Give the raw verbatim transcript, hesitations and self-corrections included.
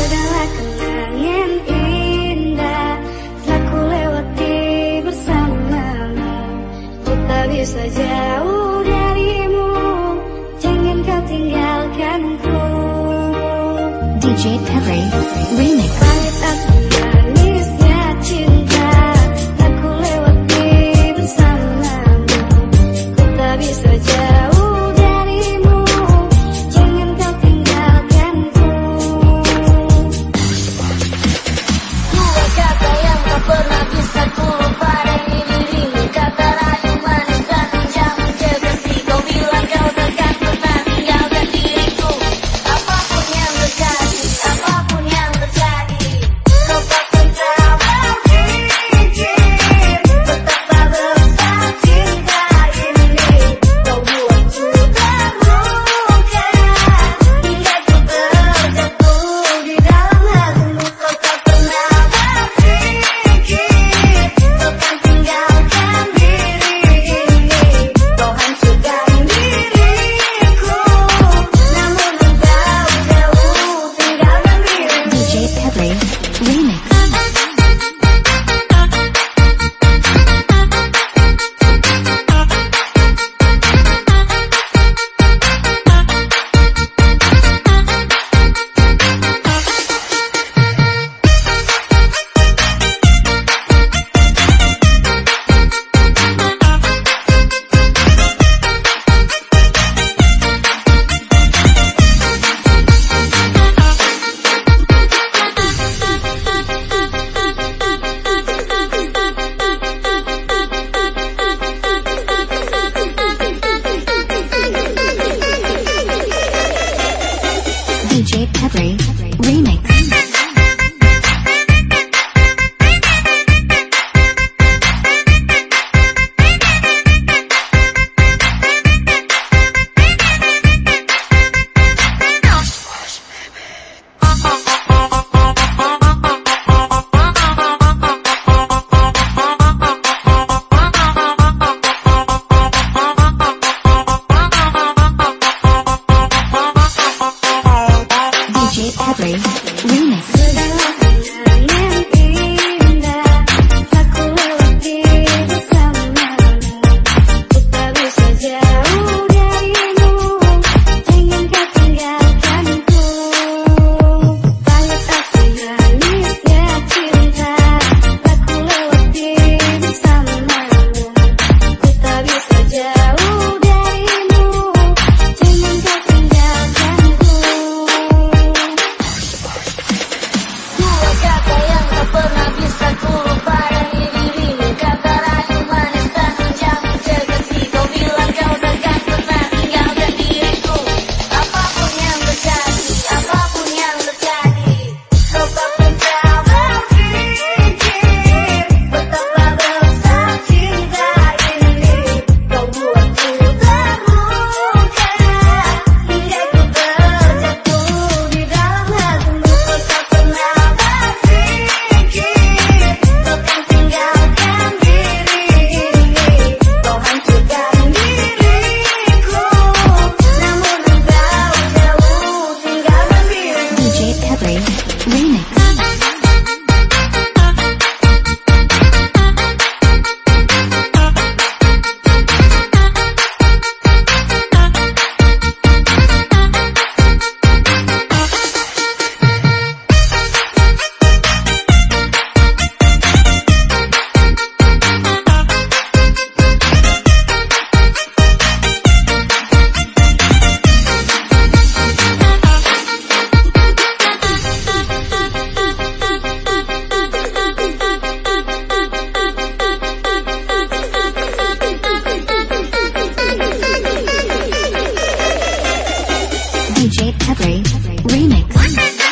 Sudahlah kenangan indah telah ku lewati bersamamu. Ku tak bisa jauh darimu, jangan kau tinggalkanku. D J Pepe Remix. Pahit atau manisnya cinta telah ku lewati bersamamu. Ku tak bisa jauh darimu, jangan kau tinggalkanku. Dua kata yang tak pernah bisa ku lupa dari dirimu. Kata rayu manis dan menjamu kekasih. Kau bilang kau takkan pernah tinggalkan diriku. Apapun yang terjadi, apapun yang terjadi, kau takkan pernah berpikir betapa besar cinta ini. Kau buatku terluka hingga ku terjatuh di dalam hatimu. Kau tak pernah berpikir kau kan tinggalkan diri ini. Kau hancurkan diriku, namun engkau jauh tinggalkan dirimu. D J Pepe Remix. D J Pepe Remix. D J Pepe Remix. Sudahlah kenangan indah telah ku lewati bersamamu. Ku tak bisa jauh darimu, jangan kau tinggalkanku. Pahit atau manisnya cinta telah ku lewati bersamamu. Ku tak bisa jauh darimu, jangan kau tinggalkanku. Dua kata yang tak pernah bisa ku lupa dari dirimu. Kata rayu manis dan menjamu kekasih. Kau bilang kau takkan pernah tinggalkan diriku. Apapun yang terjadi, apapun yang terjadi, kau tak pernah berpikir betapa besar cinta ini. Kau buatku terluka hingga ku terjatuh di dalam hatimu. Kau tak pernah berpikir kau kan tinggalkan diri ini. Kau hancurkan diriku, namun engkau jauh tinggalkan dirimu. D J Pepe Remix. D J Pepe Remix.